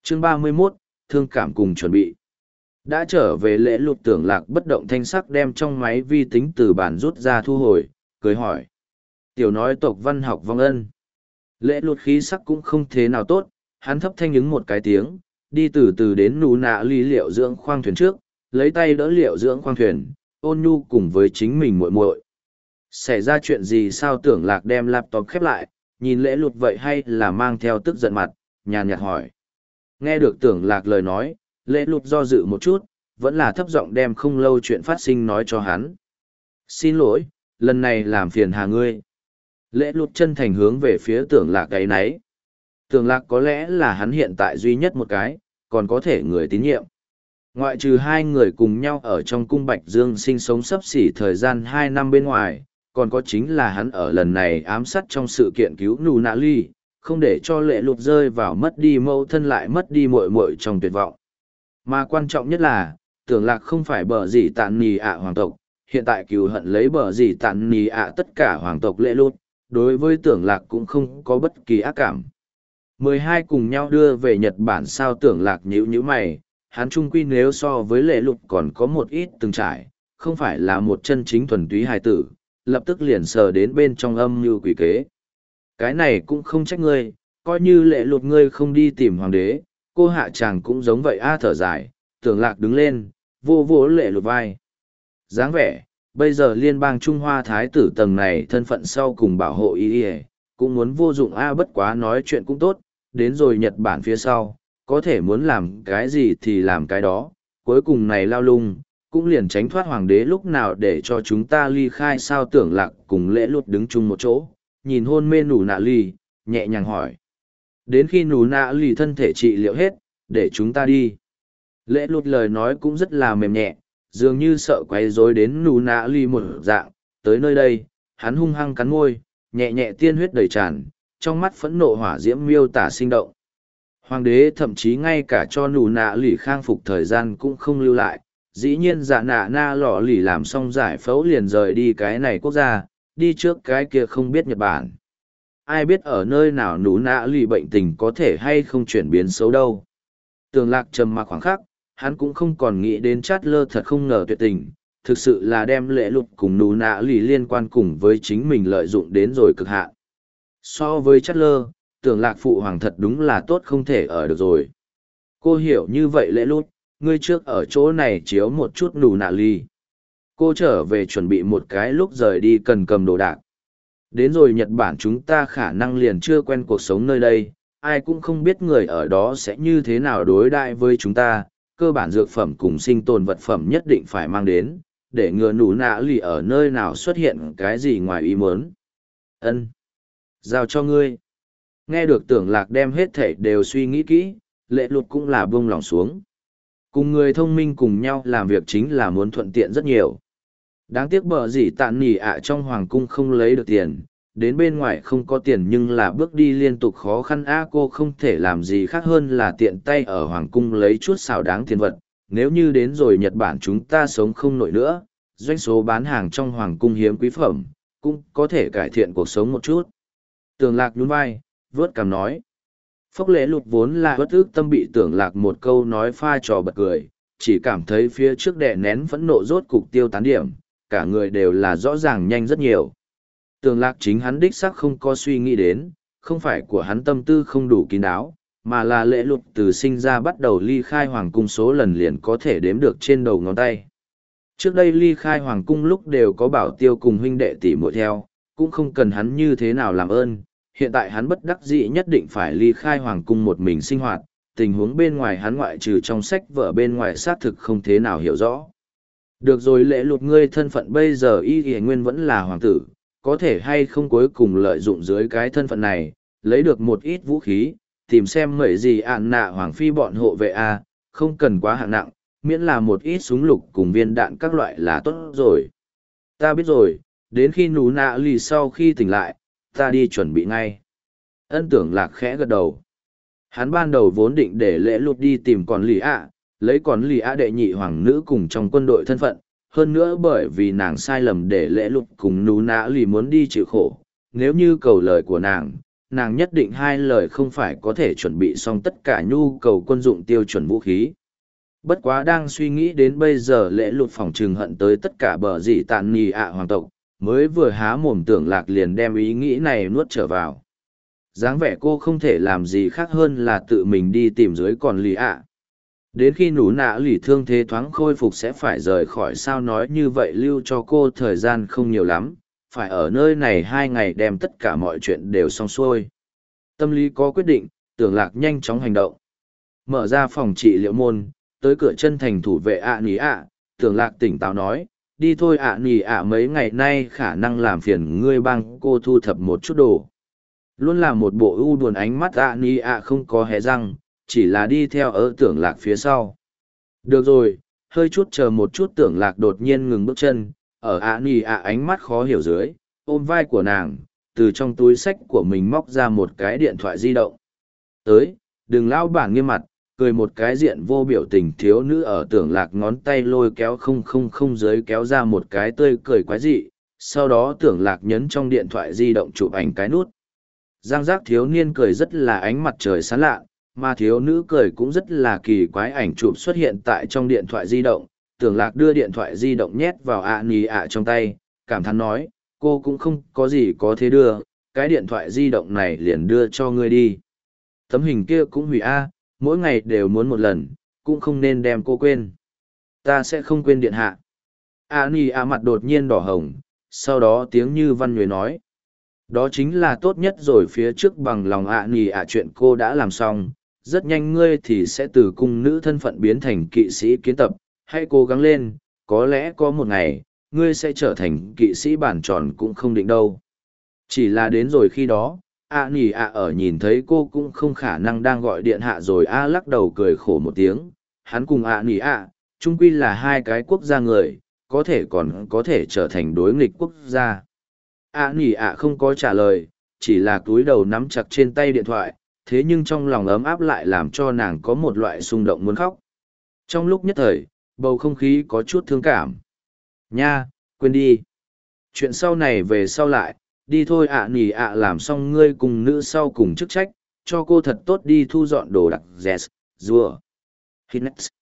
Chương 31, thương cảm cùng chuẩn bị. Đã trở về lễ lụt tưởng lạc bất động thanh sắc đem trong máy vi tính từ bản rút ra thu hồi, cười hỏi. Tiểu nói tộc văn học vong ân. Lễ lụt khí sắc cũng không thế nào tốt, hắn thấp thanh ứng một cái tiếng, đi từ từ đến nụ nạ ly liệu dưỡng khoang thuyền trước, lấy tay đỡ liệu dưỡng khoang thuyền, ôn nhu cùng với chính mình muội muội. Xảy ra chuyện gì sao tưởng lạc đem laptop khép lại, nhìn lễ lụt vậy hay là mang theo tức giận mặt, nhàn nhạt hỏi. Nghe được tưởng lạc lời nói, lễ lụt do dự một chút, vẫn là thấp giọng đem không lâu chuyện phát sinh nói cho hắn. Xin lỗi, lần này làm phiền hà ngươi. Lễ lụt chân thành hướng về phía tưởng lạc ấy nấy. Tưởng lạc có lẽ là hắn hiện tại duy nhất một cái, còn có thể người tín nhiệm. Ngoại trừ hai người cùng nhau ở trong cung Bạch Dương sinh sống sấp xỉ thời gian 2 năm bên ngoài, còn có chính là hắn ở lần này ám sát trong sự kiện cứu nụ nạ ly, không để cho lệ lụt rơi vào mất đi mẫu thân lại mất đi muội muội trong tuyệt vọng. Mà quan trọng nhất là, tưởng lạc không phải bờ gì tàn nì ạ hoàng tộc, hiện tại cứu hận lấy bờ gì tàn nì ạ tất cả hoàng tộc lệ lụt, đối với tưởng lạc cũng không có bất kỳ ác cảm. 12 cùng nhau đưa về Nhật Bản sao tưởng lạc nhíu nhíu mày, hắn trung quy nếu so với lệ lụt còn có một ít từng trải, không phải là một chân chính thuần túy hài tử, lập tức liền sờ đến bên trong âm như quỷ kế. Cái này cũng không trách ngươi, coi như lệ lụt ngươi không đi tìm hoàng đế, cô hạ chàng cũng giống vậy a thở dài, tưởng lạc đứng lên, vô vô lệ lụt vai. Dáng vẻ, bây giờ liên bang Trung Hoa Thái tử tầng này thân phận sau cùng bảo hộ ý ý, cũng muốn vô dụng a bất quá nói chuyện cũng tốt, đến rồi Nhật Bản phía sau, có thể muốn làm cái gì thì làm cái đó, cuối cùng này lao lung, cũng liền tránh thoát hoàng đế lúc nào để cho chúng ta ly khai sao tưởng lạc cùng lễ lụt đứng chung một chỗ, nhìn hôn mê nụ nạ ly, nhẹ nhàng hỏi. Đến khi nụ nạ ly thân thể trị liệu hết, để chúng ta đi. Lễ lụt lời nói cũng rất là mềm nhẹ, dường như sợ quấy rối đến nụ nạ ly một dạng, tới nơi đây, hắn hung hăng cắn môi, nhẹ nhẹ tiên huyết đầy tràn, trong mắt phẫn nộ hỏa diễm miêu tả sinh động. Hoàng đế thậm chí ngay cả cho nụ nạ lì khang phục thời gian cũng không lưu lại, dĩ nhiên dạ nạ na lọ lì làm xong giải phẫu liền rời đi cái này quốc gia, đi trước cái kia không biết Nhật Bản. Ai biết ở nơi nào nụ nạ lì bệnh tình có thể hay không chuyển biến xấu đâu. Tường lạc trầm mặc khoảng khắc, hắn cũng không còn nghĩ đến chát lơ thật không ngờ tuyệt tình, thực sự là đem lễ lụt cùng nụ nạ lì liên quan cùng với chính mình lợi dụng đến rồi cực hạn. So với chát lơ, tưởng lạc phụ hoàng thật đúng là tốt không thể ở được rồi. Cô hiểu như vậy lễ lút, ngươi trước ở chỗ này chiếu một chút nụ nạ ly. Cô trở về chuẩn bị một cái lúc rời đi cần cầm đồ đạc. Đến rồi Nhật Bản chúng ta khả năng liền chưa quen cuộc sống nơi đây, ai cũng không biết người ở đó sẽ như thế nào đối đãi với chúng ta, cơ bản dược phẩm cùng sinh tồn vật phẩm nhất định phải mang đến, để ngừa nụ nạ ly ở nơi nào xuất hiện cái gì ngoài ý muốn. Ân, giao cho ngươi. Nghe được tưởng lạc đem hết thảy đều suy nghĩ kỹ, lệ lụt cũng là buông lòng xuống. Cùng người thông minh cùng nhau làm việc chính là muốn thuận tiện rất nhiều. Đáng tiếc bờ gì tạn nỉ ạ trong hoàng cung không lấy được tiền, đến bên ngoài không có tiền nhưng là bước đi liên tục khó khăn cô không thể làm gì khác hơn là tiện tay ở hoàng cung lấy chút xào đáng tiền vật. Nếu như đến rồi Nhật Bản chúng ta sống không nổi nữa, doanh số bán hàng trong hoàng cung hiếm quý phẩm, cũng có thể cải thiện cuộc sống một chút. Tường lạc nhún vai, vớt cằm nói. Phốc lễ lụt vốn là bất ức tâm bị tưởng lạc một câu nói pha trò bật cười, chỉ cảm thấy phía trước đè nén phẫn nộ rốt cục tiêu tán điểm, cả người đều là rõ ràng nhanh rất nhiều. Tưởng lạc chính hắn đích xác không có suy nghĩ đến, không phải của hắn tâm tư không đủ kín đáo, mà là lễ lụt từ sinh ra bắt đầu ly khai hoàng cung số lần liền có thể đếm được trên đầu ngón tay. Trước đây ly khai hoàng cung lúc đều có bảo tiêu cùng huynh đệ tỷ muội theo, cũng không cần hắn như thế nào làm ơn. Hiện tại hắn bất đắc dĩ nhất định phải ly khai hoàng cung một mình sinh hoạt, tình huống bên ngoài hắn ngoại trừ trong sách vở bên ngoài xác thực không thế nào hiểu rõ. Được rồi lễ lụt ngươi thân phận bây giờ y y nguyên vẫn là hoàng tử, có thể hay không cuối cùng lợi dụng dưới cái thân phận này, lấy được một ít vũ khí, tìm xem mấy gì ạn nạ hoàng phi bọn hộ vệ a, không cần quá hạng nặng, miễn là một ít súng lục cùng viên đạn các loại là tốt rồi. Ta biết rồi, đến khi nú nạ lì sau khi tỉnh lại, ta đi chuẩn bị ngay. Ân tưởng lạc khẽ gật đầu. Hắn ban đầu vốn định để lễ lụt đi tìm còn lì ạ, lấy còn lì ạ đệ nhị hoàng nữ cùng trong quân đội thân phận, hơn nữa bởi vì nàng sai lầm để lễ lụt cùng nú nạ lì muốn đi chịu khổ. Nếu như cầu lời của nàng, nàng nhất định hai lời không phải có thể chuẩn bị xong tất cả nhu cầu quân dụng tiêu chuẩn vũ khí. Bất quá đang suy nghĩ đến bây giờ lễ lụt phòng trừng hận tới tất cả bờ dị tàn nì ạ hoàng tộc, mới vừa há mồm Tưởng Lạc liền đem ý nghĩ này nuốt trở vào. Dáng vẻ cô không thể làm gì khác hơn là tự mình đi tìm dưới còn lì ạ. Đến khi nú nạ lì thương thế thoáng khôi phục sẽ phải rời khỏi, sao nói như vậy lưu cho cô thời gian không nhiều lắm, phải ở nơi này 2 ngày đem tất cả mọi chuyện đều xong xuôi. Tâm lý có quyết định, Tưởng Lạc nhanh chóng hành động. Mở ra phòng trị liệu môn, tới cửa chân thành thủ vệ ạ nì ạ, Tưởng Lạc tỉnh táo nói, đi thôi ạ nì ạ, mấy ngày nay khả năng làm phiền ngươi bang cô thu thập một chút đồ. Luôn là một bộ u buồn, ánh mắt ạ nì ạ không có hé răng, chỉ là đi theo ở Tưởng Lạc phía sau. Được rồi, hơi chút chờ một chút. Tưởng Lạc đột nhiên ngừng bước chân, ở ạ nì ạ ánh mắt khó hiểu dưới, ôm vai của nàng, từ trong túi xách của mình móc ra một cái điện thoại di động. Tới, đừng lao bản nghiêm mặt, cười một cái diện vô biểu tình thiếu nữ ở Tưởng Lạc ngón tay lôi kéo 000 dưới kéo ra một cái tươi cười quái dị, sau đó Tưởng Lạc nhấn trong điện thoại di động chụp ảnh cái nút. Giang giác thiếu niên cười rất là ánh mặt trời sáng lạ, mà thiếu nữ cười cũng rất là kỳ quái. Ảnh chụp xuất hiện tại trong điện thoại di động, Tưởng Lạc đưa điện thoại di động nhét vào ạ nì ạ trong tay, cảm thán nói, cô cũng không có gì có thế đưa, cái điện thoại di động này liền đưa cho ngươi đi. Tấm hình kia cũng hủy mỗi ngày đều muốn một lần, cũng không nên đem cô quên. Ta sẽ không quên điện hạ. ạ nì ạ mặt đột nhiên đỏ hồng, sau đó tiếng như văn nhuế nói, đó chính là tốt nhất rồi. Phía trước bằng lòng ạ nì ạ, chuyện cô đã làm xong, rất nhanh ngươi thì sẽ từ cung nữ thân phận biến thành kỵ sĩ kiến tập, hãy cố gắng lên, có lẽ có một ngày, ngươi sẽ trở thành kỵ sĩ bản tròn cũng không định đâu. Chỉ là đến rồi khi đó, ạ nì ạ ở nhìn thấy cô cũng không khả năng đang gọi điện hạ rồi. Lắc đầu cười khổ một tiếng, hắn cùng ạ nì ạ, chung quy là hai cái quốc gia người, có thể còn có thể trở thành đối nghịch quốc gia. ạ nì ạ không có trả lời, chỉ là cúi đầu nắm chặt trên tay điện thoại, thế nhưng trong lòng ấm áp lại làm cho nàng có một loại xung động muốn khóc. Trong lúc nhất thời, bầu không khí có chút thương cảm. Nha, quên đi. Chuyện sau này về sau lại, đi thôi ạ nì ạ, làm xong ngươi cùng nữ sau cùng chức trách, cho cô thật tốt đi thu dọn đồ đạc. Yes, rùa. Hitness.